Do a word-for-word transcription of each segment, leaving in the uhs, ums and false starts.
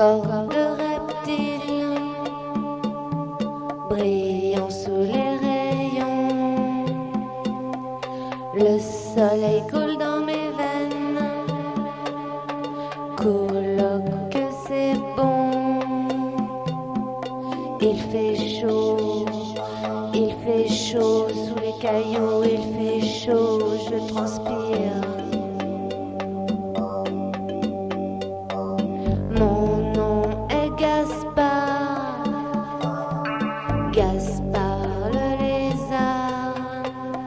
corps de reptile, brillant sous les rayons. Le soleil coule dans mes veines, colloque que c'est bon. Il fait chaud, il fait chaud sous les cailloux, il fait chaud, je transpire. Mon nom est Gaspard, Gaspard le lézard.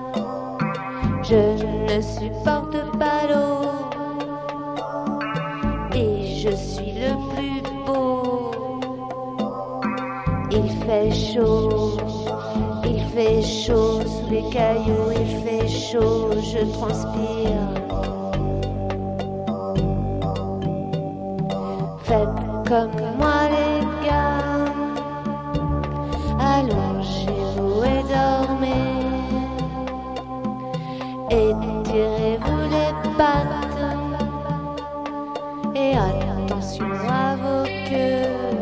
Je ne supporte pas l'eau et je suis le plus beau. Il fait chaud, il fait chaud sous les cailloux, il fait chaud, je transpire. Faites comme moi les gars, allongez-vous et dormez. Étirez-vous les pattes et attention à vos queues.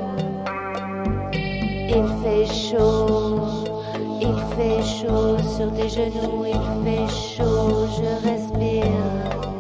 Il fait chaud, il fait chaud sur tes genoux, il fait chaud, je respire.